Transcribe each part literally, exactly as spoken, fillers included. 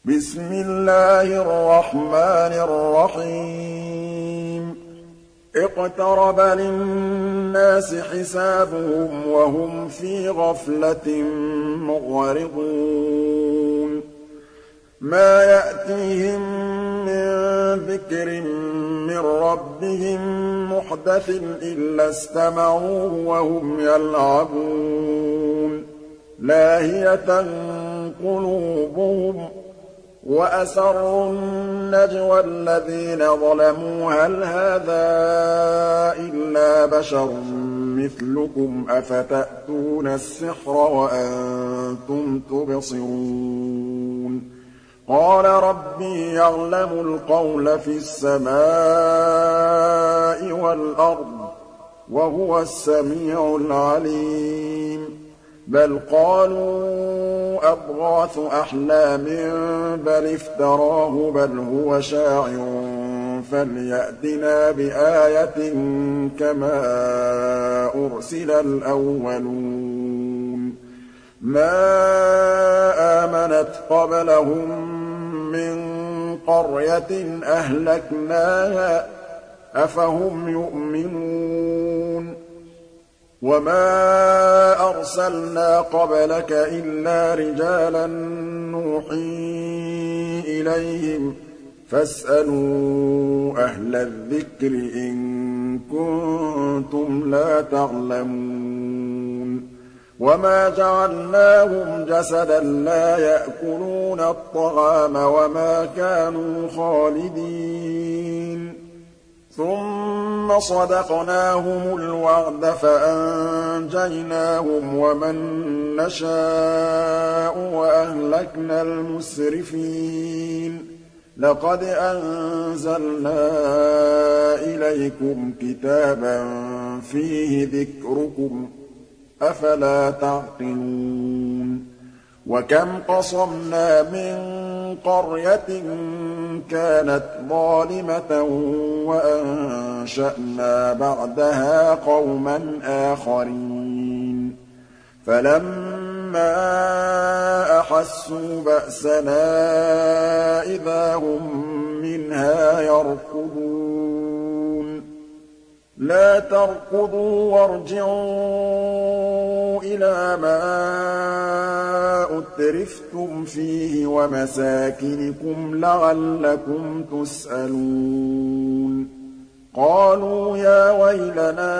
بسم الله الرحمن الرحيم اقترب للناس حسابهم وهم في غفلة معرضون ما يأتيهم من ذكر من ربهم محدث إلا استمعوه وهم يلعبون لاهية قلوبهم وأسروا النجوى الذين ظلموا هل هذا إلا بشر مثلكم أفتأتون السحر وأنتم تبصرون قال ربي يعلم القول في السماء والأرض وهو السميع العليم بل قالوا أضغاث أحلام بل افتراه بل هو شاعر فليأتنا بآية كما أرسل الأولون ما آمنت قبلهم من قرية أهلكناها أفهم يؤمنون وما أرسلنا قبلك إلا رجالا نوحي إليهم فاسألوا أهل الذكر إن كنتم لا تعلمون وما جعلناهم جسدا لا يأكلون الطعام وما كانوا خالدين ثم صدقناهم الوعد فأنجيناهم ومن نشاء وأهلكنا المسرفين لقد أنزلنا إليكم كتابا فيه ذكركم أفلا تعقلون وكم قصمنا من قرية كانت ظالمة وأنشأنا بعدها قوما آخرين فلما أحسوا بأسنا إذا هم منها يركضون لا تركضوا وارجعوا إلى ما أترفتم فيه ومساكنكم لعلكم تسألون قالوا يا ويلنا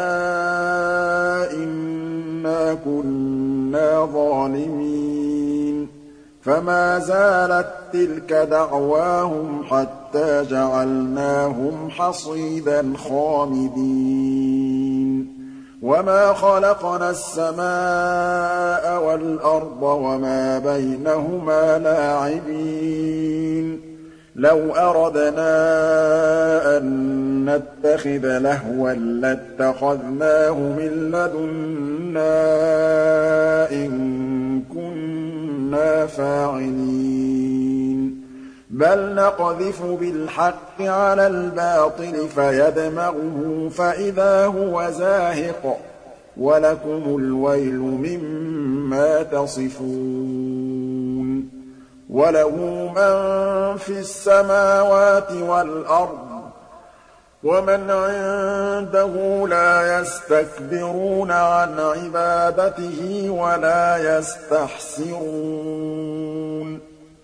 إنا كنا ظالمين فما زالت تلك دعواهم حتى جعلناهم حصيدا خامدين وما خلقنا السماء والأرض وما بينهما لاعبين لو أردنا أن نتخذ لهوا لاتخذناه من لدنا إن كنا فاعلين بل نقذف بالحق على الباطل فيدمغه فإذا هو زاهق ولكم الويل مما تصفون وله من في السماوات والأرض ومن عنده لا يستكبرون عن عبادته ولا يستحسرون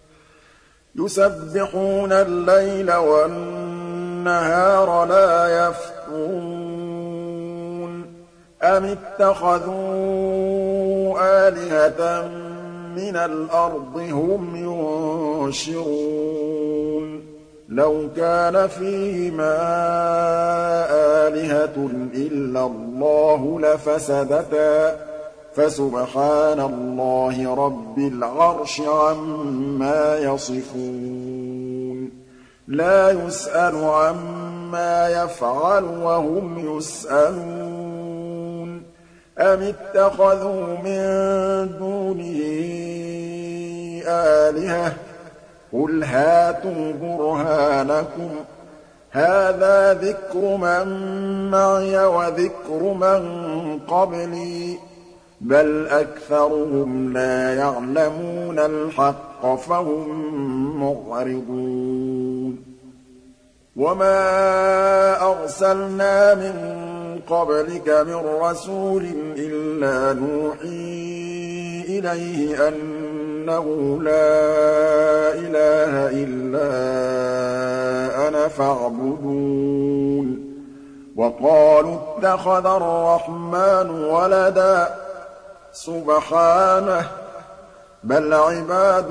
يسبحون الليل والنهار لا يفترون أم اتخذوا آلهة من الأرض هم ينشرون لو كان فيهما آلهة إلا الله لفسدتا فسبحان الله رب العرش عما يصفون لا يسأل عما يفعل وهم يسألون أم اتخذوا من دونه آلهة قل هاتوا برهانكم هذا ذكر من معي وذكر من قبلي بل أكثرهم لا يعلمون الحق الْحَقَّ فَهُم مُّعْرِضُونَ وَمَا أَرْسَلْنَا مِن قَبْلِكَ مِن رَّسُولٍ إِلَّا نُوحِي إِلَيْهِ أَنَّهُ لَا إِلَٰهَ إِلَّا أَنَا فَاعْبُدُونِ وَقَالُوا اتَّخَذَ الرَّحْمَٰنُ وَلَدًا سُبْحَانَهُ بَلْ عِبَادٌ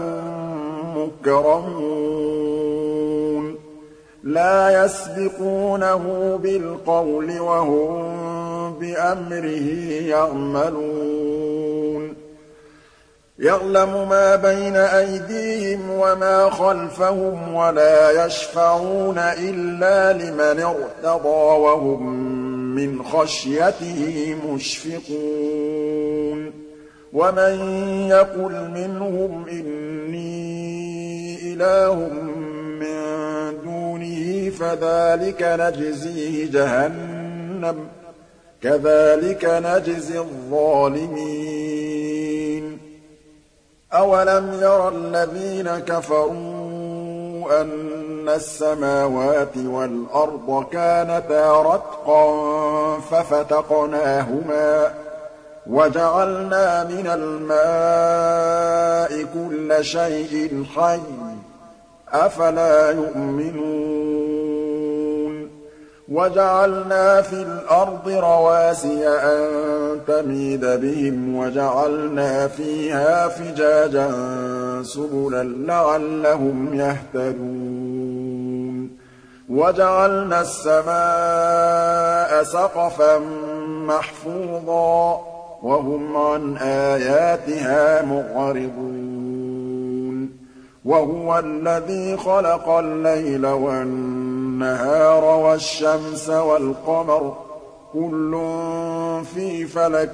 مُّكْرَمُونَ لَا يَسْبِقُونَهُ بِالْقَوْلِ وَهُم بِأَمْرِهِ يَعْمَلُونَ يَعْلَمُ مَا بَيْنَ أَيْدِيهِمْ وَمَا خَلْفَهُمْ وَلَا يَشْفَعُونَ إِلَّا لِمَنِ ارْتَضَىٰ وَهُم مِّنْ خَشْيَتِهِ مُشْفِقُونَ وَمَن يَقُلْ مِنْهُمْ إِنِّي إِلَٰهٌ مِّن دُونِهِ فَذَٰلِكَ نَجْزِيهِ جَهَنَّمَ ۚ كَذَٰلِكَ نَجْزِي الظَّالِمِينَ أَوَلَمْ يَرَ الَّذِينَ كَفَرُوا أَنَّ السَّمَاوَاتِ وَالْأَرْضَ كَانَتَا رَتْقًا فَفَتَقْنَاهُمَا وَجَعَلْنَا مِنَ الْمَاءِ كُلَّ شَيْءٍ حَيٍّ ۖ أَفَلَا يُؤْمِنُونَ وَجَعَلْنَا فِي الْأَرْضِ رَوَاسِيَ أَن تَمِيدَ بِهِمْ وَجَعَلْنَا فِيهَا فِجَاجًا سُبُلًا لَّعَلَّهُمْ يَهْتَدُونَ وَجَعَلْنَا السَّمَاءَ سَقْفًا مَّحْفُوظًا وَهُمْ عَنْ آيَاتِهَا مُعْرِضُونَ وَهُوَ الَّذِي خَلَقَ اللَّيْلَ وَالنَّهَارَ وَالشَّمْسَ وَالْقَمَرَ ۖ كُلٌّ فِي فَلَكٍ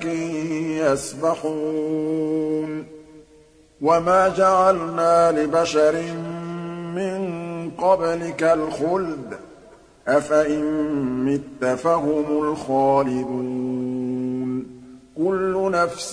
يَسْبَحُونَ وَمَا جَعَلْنَا لِبَشَرٍ مِّن قَبْلِكَ الْخُلْدَ ۖ أَفَإِن مِّتَّ فَهُمُ الْخَالِدُونَ كُلُّ نَفْسٍ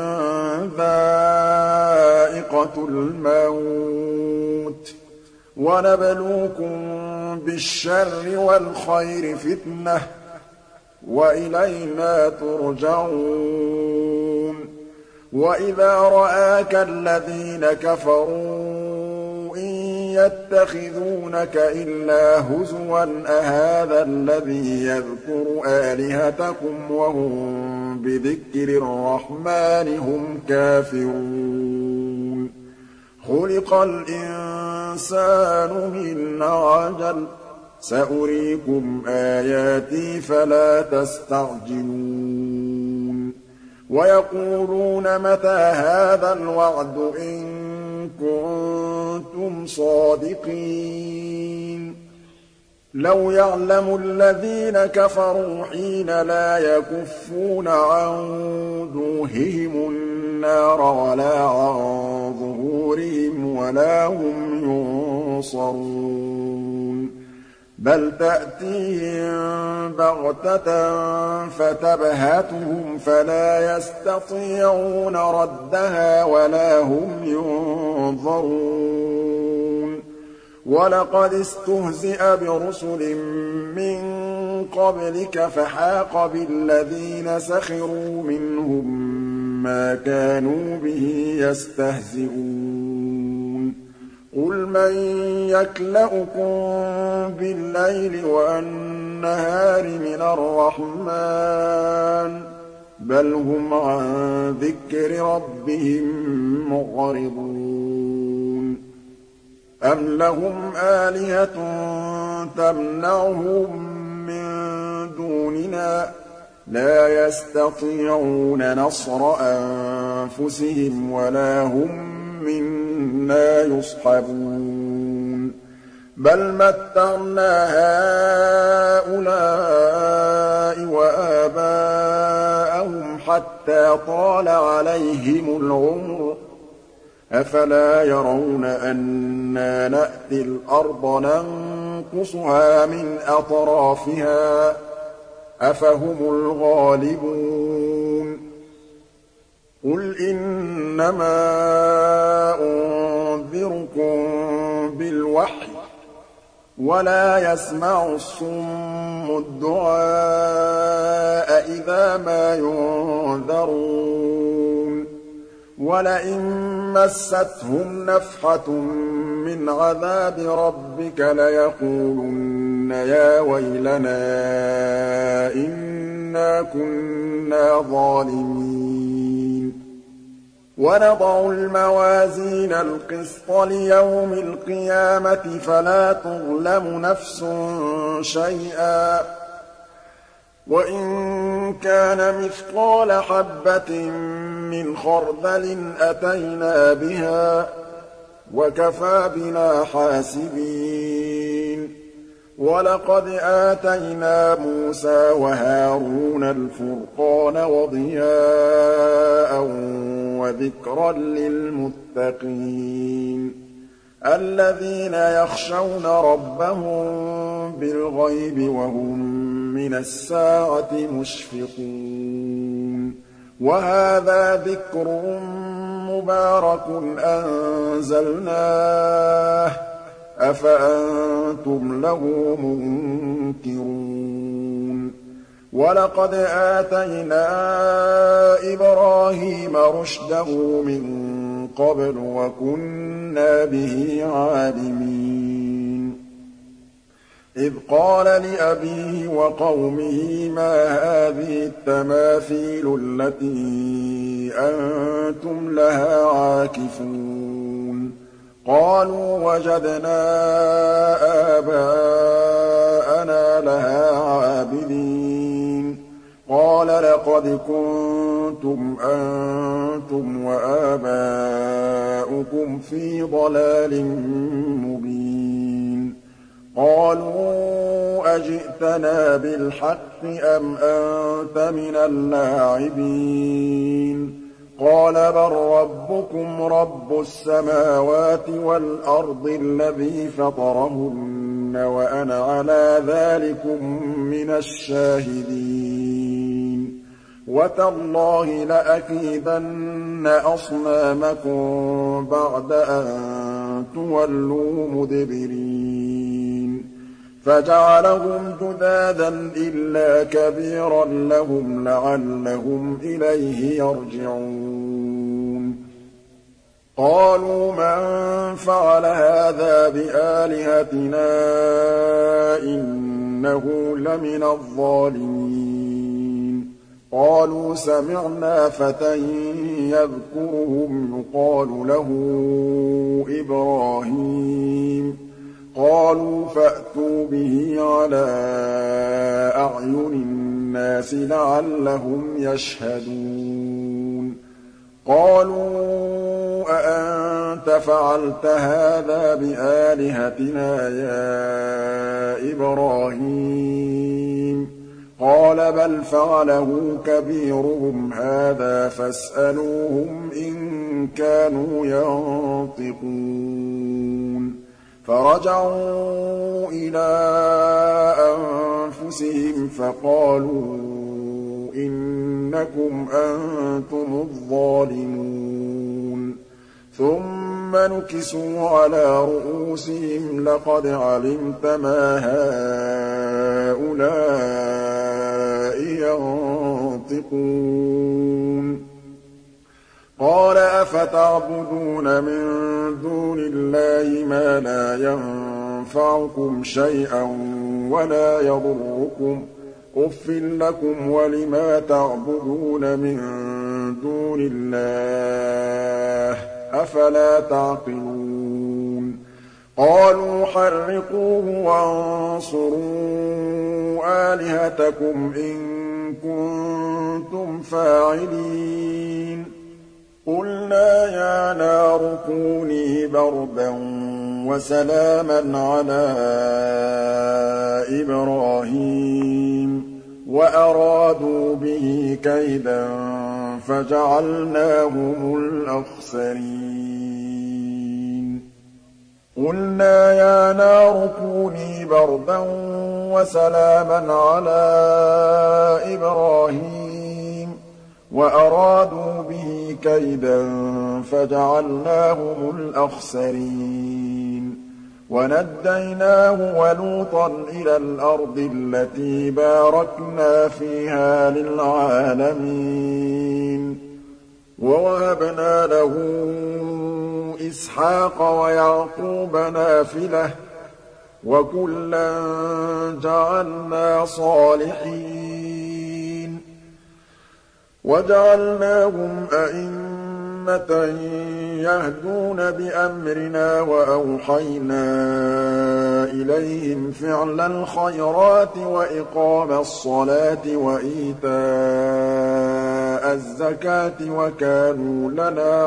ذَائِقَةُ الْمَوْتِ ۖ وَنَبْلُوكُم بِالشَّرِّ وَالْخَيْرِ فِتْنَةً ۖ وَإِلَيْنَا تُرْجَعُونَ وَإِذَا رَآكَ الَّذِينَ كَفَرُوا إِن يَتَّخِذُونَكَ إِلَّا هُزُوًا أَهَٰذَا الَّذِي يَذْكُرُ آلِهَتَكُمْ وَهُم بِذِكْرِ الرَّحْمَٰنِ هُمْ كَافِرُونَ خُلِقَ الْإِنسَانُ مِنْ عَجَلٍ ۚ سَأُرِيكُمْ آيَاتِي فَلَا تَسْتَعْجِلُونَ وَيَقُولُونَ مَتَىٰ هَٰذَا الْوَعْدُ إِن كُنتُمْ صَادِقِينَ لَوْ يَعْلَمُ الَّذِينَ كَفَرُوا حِينَ لَا يَكُفُّونَ عَن وُجُوهِهِمُ النَّارَ وَلَا عَن ظُهُورِهِمْ وَلَا هُمْ يُنصَرُونَ بَلْ تَأْتِيهِم بَغْتَةً فَتَبْهَتُهُمْ فَلَا يَسْتَطِيعُونَ رَدَّهَا وَلَا هُمْ يُنظَرُونَ وَلَقَدِ اسْتُهْزِئَ بِرُسُلٍ مِّن قَبْلِكَ فَحَاقَ بِالَّذِينَ سَخِرُوا مِنْهُم مَّا كَانُوا بِهِ يَسْتَهْزِئُونَ قُلْ مَن يَكْلَؤُكُم بِاللَّيْلِ وَالنَّهَارِ مِنَ الرَّحْمَٰنِ بَلْ هُمْ عَن ذِكْرِ رَبِّهِم مُّعْرِضُونَ أَمْ لَهُمْ آلِهَةٌ تَمْنَعُهُم مِّن دُونِنَا ۚ لَا يَسْتَطِيعُونَ نَصْرَ أَنفُسِهِمْ وَلَا هُم مِّنَّا يُصْحَبُونَ بَلْ مَتَّعْنَا هَٰؤُلَاءِ وَآبَاءَهُمْ حَتَّىٰ طَالَ عَلَيْهِمُ الْعُمُرُ ۗ أَفَلَا يَرَوْنَ أَنَّا نَأْتِي الْأَرْضَ نَنقُصُهَا مِنْ أَطْرَافِهَا ۚ أَفَهُمُ الْغَالِبُونَ قُلْ إِنَّمَا يُنذِرُكُم بِالْوَحْيِ وَلَا يَسْمَعُ الصُّمُّ الدُّعَاءَ إِذَا مَا يُنذَرُونَ وَلَئِن مَّسَّتْهُمْ نَفْحَةٌ مِّنْ عَذَابِ رَبِّكَ لَيَقُولُنَّ يَا وَيْلَنَا إِنَّا كُنَّا ظَالِمِينَ وَنَضَعُ الْمَوَازِينَ الْقِسْطَ لِيَوْمِ الْقِيَامَةِ فَلَا تُظْلَمُ نَفْسٌ شَيْئًا ۖ وَإِن كَانَ مِثْقَالَ حَبَّةٍ مِّنْ خَرْدَلٍ أَتَيْنَا بِهَا ۗ وَكَفَىٰ بِنَا حَاسِبِينَ وَلَقَدْ آتَيْنَا مُوسَىٰ وَهَارُونَ الْفُرْقَانَ وَضِيَاءً وَذِكْرًا لِّلْمُتَّقِينَ الَّذِينَ يَخْشَوْنَ رَبَّهُم بِالْغَيْبِ وَهُم مِّنَ السَّاعَةِ مُشْفِقُونَ وَهَٰذَا ذِكْرٌ مُّبَارَكٌ أَنزَلْنَاهُ ۚ أَفَأَنتُمْ لَهُ مُنكِرُونَ وَلَقَدْ آتَيْنَا إِبْرَاهِيمَ رُشْدَهُ مِن قَبْلُ وَكُنَّا بِهِ عَالِمِينَ إِذْ قَالَ لِأَبِيهِ وَقَوْمِهِ مَا هَٰذِهِ التَّمَاثِيلُ الَّتِي أَنتُمْ لَهَا عَاكِفُونَ قَالُوا وَجَدْنَا آبَاءَنَا لَهَا عَابِدِينَ قَالَ لَقَدْ كُنتُمْ أَنتُمْ وَآبَاؤُكُمْ فِي ضَلَالٍ مُّبِينٍ قَالُوا أَجِئْتَنَا بِالْحَقِّ أَمْ أَنتَ مِنَ اللاعبين قَالَ بَل رَّبُّكُمْ رَبُّ السَّمَاوَاتِ وَالْأَرْضِ الَّذِي فَطَرَهُنَّ وَأَنَا عَلَىٰ ذَٰلِكُم مِّنَ الشَّاهِدِينَ وَتَاللَّهِ لَأَكِيدَنَّ أَصْنَامَكُم بَعْدَ أَن تُوَلُّوا مُدْبِرِينَ فَجَعَلَهُمْ جُذَاذًا إِلَّا كَبِيرًا لَّهُمْ لَعَلَّهُمْ إِلَيْهِ يَرْجِعُونَ قَالُوا مَن فَعَلَ هَٰذَا بِآلِهَتِنَا إِنَّهُ لَمِنَ الظَّالِمِينَ قَالُوا سَمِعْنَا فَتًى يَذْكُرُهُمْ يُقَالُ لَهُ إِبْرَاهِيمُ قَالُوا فَأْتُوا بِهِ عَلَىٰ أَعْيُنِ النَّاسِ لَعَلَّهُمْ يَشْهَدُونَ قَالُوا أَأَنتَ فَعَلْتَ هَٰذَا بِآلِهَتِنَا يَا إِبْرَاهِيمُ قَالَ بَلْ فَعَلَهُ كَبِيرُهُمْ هَٰذَا فَاسْأَلُوهُمْ إِن كَانُوا يَنطِقُونَ فَرَجَعُوا إِلَىٰ أَنفُسِهِمْ فَقَالُوا إِنَّكُمْ أَنتُمُ الظَّالِمُونَ ثُمَّ نُكِسُوا عَلَىٰ رُءُوسِهِمْ لَقَدْ عَلِمْتَ مَا هَٰؤُلَاءِ يَنطِقُونَ قَالَ أَفَتَعْبُدُونَ مِن دُونِ اللَّهِ مَا لَا يَنفَعُكُمْ شَيْئًا وَلَا يَضُرُّكُمْ أُفٍّ لَّكُمْ وَلِمَا تَعْبُدُونَ مِن دُونِ اللَّهِ أَفَلَا تَعْقِلُونَ قَالُوا حَرِّقُوهُ وَانصُرُوا آلِهَتَكُمْ إِن كُنتُمْ فَاعِلِينَ قُلْنَا يَا نَارُ كُونِي بَرْدًا وَسَلَامًا عَلَىٰ إِبْرَاهِيمَ وَأَرَادُوا بِهِ كَيْدًا فَجَعَلْنَاهُمُ الْأَخْسَرِينَ قُلْنَا يَا نَارُ كُونِي بَرْدًا وَسَلَامًا عَلَىٰ إِبْرَاهِيمَ وَأَرَادُوا بِهِ كَيْدًا فجعلناهم الأخسرين ونجيناه ولوطا إلى الأرض التي باركنا فيها للعالمين ووهبنا له إسحاق ويعقوب نافلة وكلا جعلنا صالحين وجعلناهم أئمة يهدون بأمرنا وأوحينا إليهم فعل الخيرات وإقام الصلاة وإيتاء الزكاة وكانوا لنا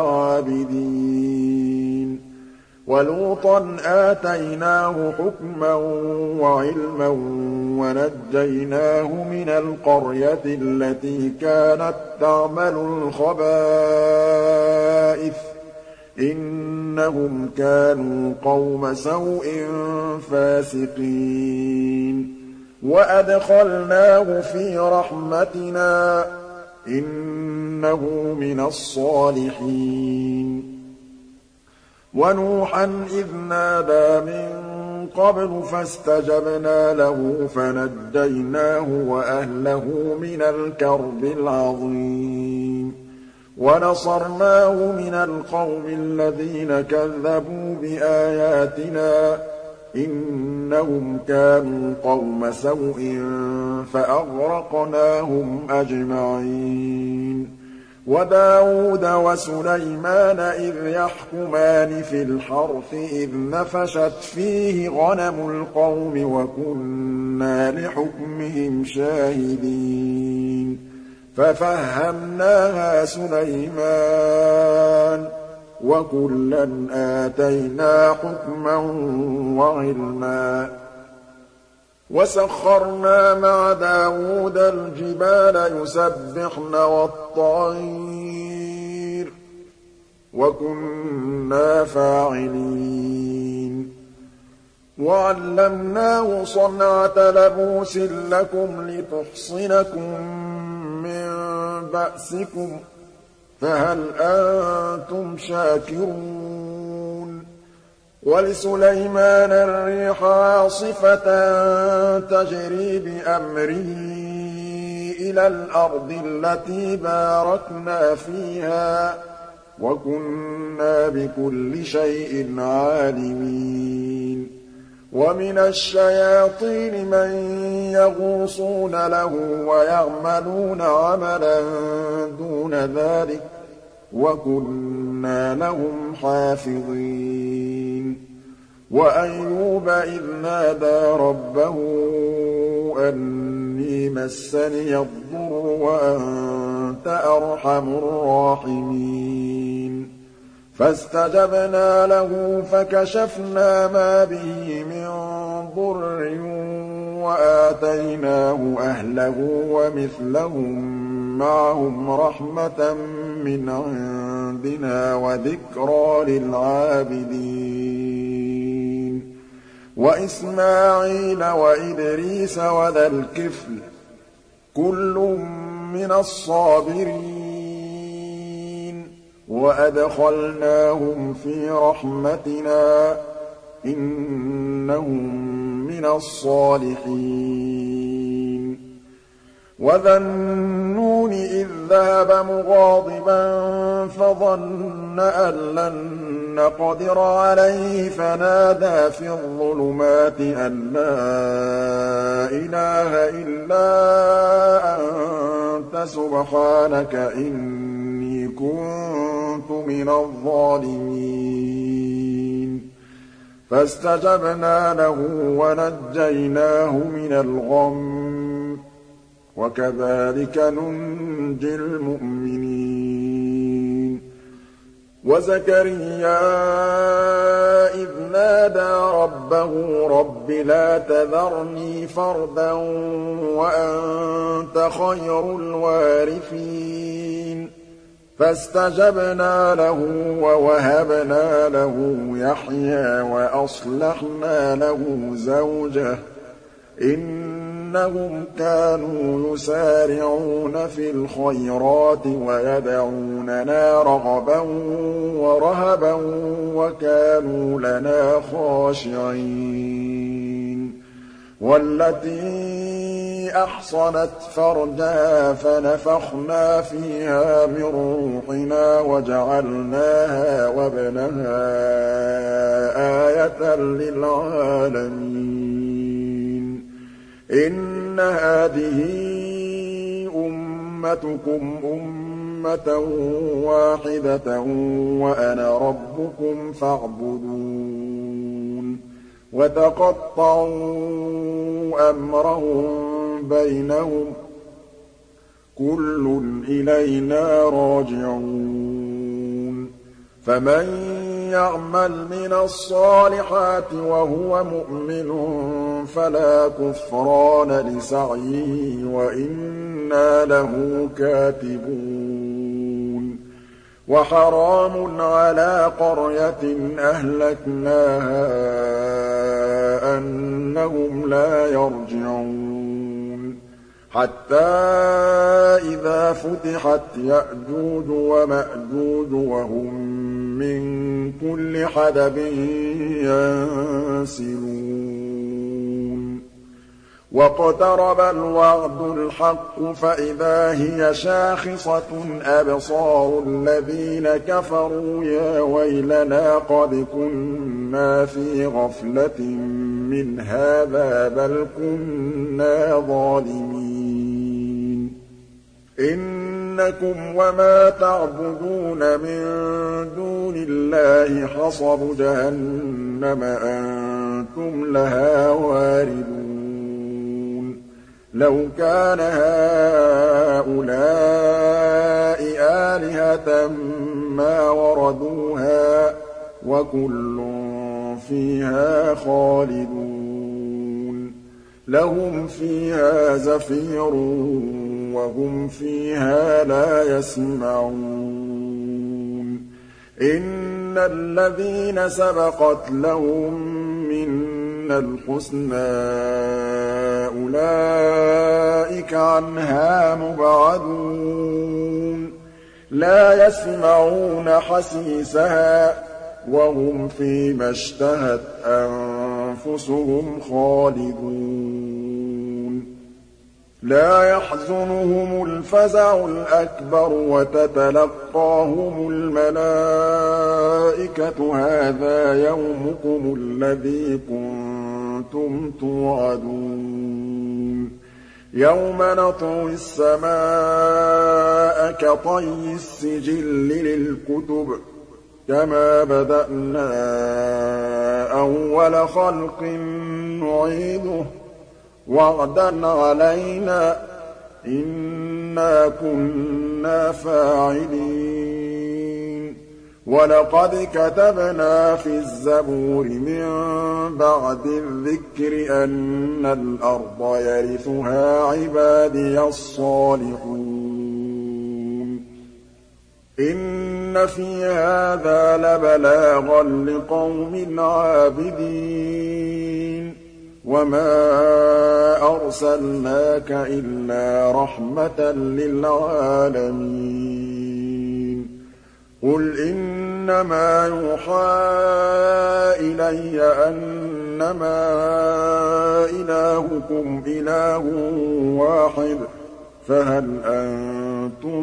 عابدين ولوطا آتيناه حكما وعلما ونجيناه من القرية التي كانت تعمل الخبائث إنهم كانوا قوم سوء فاسقين وأدخلناه في رحمتنا إنه من الصالحين ونوحا إذ نادى من قبل فاستجبنا له فنجيناه وأهله من الكرب العظيم ونصرناه من القوم الذين كذبوا بآياتنا إنهم كانوا قوم سوء فأغرقناهم أجمعين وداود وسليمان إذ يحكمان في الحرث إذ نفشت فيه غنم القوم وكنا لحكمهم شاهدين ففهمناها سليمان وكلا آتينا حكما وعلما وسخرنا مع داود الجبال يسبحن والطير وكنا فاعلين وعلمناه صنعة لبوس لكم لتحصنكم من بأسكم فهل أنتم شاكرون ولسليمان الريح عاصفة تجري بأمره إلى الأرض التي باركنا فيها وكنا بكل شيء عالمين ومن الشياطين من يغوصون له ويعملون عملا دون ذلك وكنا لهم حافظين وأيوب إذ نادى ربه أني مسني الضر وأنت أرحم الراحمين فاستجبنا له فكشفنا ما به من ضر وآتيناه أهله ومثلهم معهم رحمة من عندنا وذكرى للعابدين وإسماعيل وإدريس وذا الكفل كل من الصابرين وأدخلناهم في رحمتنا إنهم من الصالحين وذا النون إذ ذهب مغاضبا فظن أن لن نقدر عليه فنادى في الظلمات أن لا إله إلا أنت سبحانك إني كنت من الظالمين فاستجبنا له ونجيناه من الغم وكذلك ننجي المؤمنين وزكريا إذ نادى ربه رب لا تذرني فردا وأنت خير الوارثين فاستجبنا له ووهبنا له يحيى وأصلحنا له زوجه إن إنهم كانوا يسارعون في الخيرات ويدعوننا رغبا ورهبا وكانوا لنا خاشعين والتي أحصنت فرجها فنفخنا فيها من روحنا وجعلناها وابنها آية للعالمين إن هذه أمتكم أمة واحدة وأنا ربكم فاعبدون وتقطعوا أمرهم بينهم كل إلينا راجعون فمن يعمل من الصالحات وهو مؤمن فلا كفران لسعيه وإنا له كاتبون وحرام على قرية أهلكناها أنهم لا يرجعون حتى إذا فتحت يأجوج ومأجوج وهم من كل حدب ينسلون واقترب الوعد الحق فإذا هي شاخصة أبصار الذين كفروا يا ويلنا قد كنا في غفلة من هذا بل كنا ظالمين إنكم وما تعبدون من دون الله حصب جهنم أنتم لها واردون لو كان هؤلاء آلهة ما وردوها وكل فيها خالدون لهم فيها زفير وهم فيها لا يسمعون إن الذين سبقت لهم منا الحسنى أولئك عنها مبعدون لا يسمعون حسيسها وهم فيما اشتهت أنفسهم خالدون لا يحزنهم الفزع الأكبر وتتلقاهم الملائكة هذا يومكم الذي كنتم توعدون يوم نطوي السماء كطي السجل للكتب كما بدأنا أول خلق نعيده وعدا علينا إنا كنا فاعلين ولقد كتبنا في الزبور من بعد الذكر أن الأرض يرثها عبادي الصالحون إن في هذا لبلاغا لقوم عابدين وما أرسلناك إلا رحمة للعالمين قل إنما يوحى إلي أنما إلهكم إله واحد فهل أنتم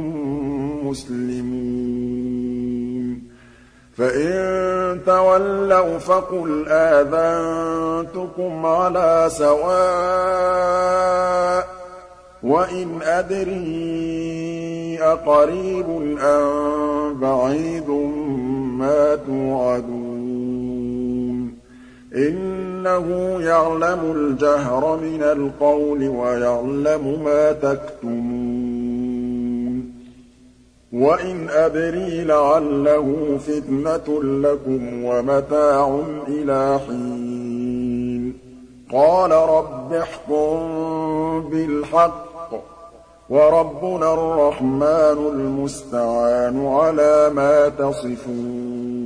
مسلمون فإن تولوا فقل آذنتكم على سواء وإن أدري أقريب أم بعيد ما توعدون إنه يعلم الجهر من القول ويعلم ما تكتمون وإن أدري لعله فتنة لكم ومتاع إلى حين قال رب احكم بالحق وربنا الرحمن المستعان على ما تصفون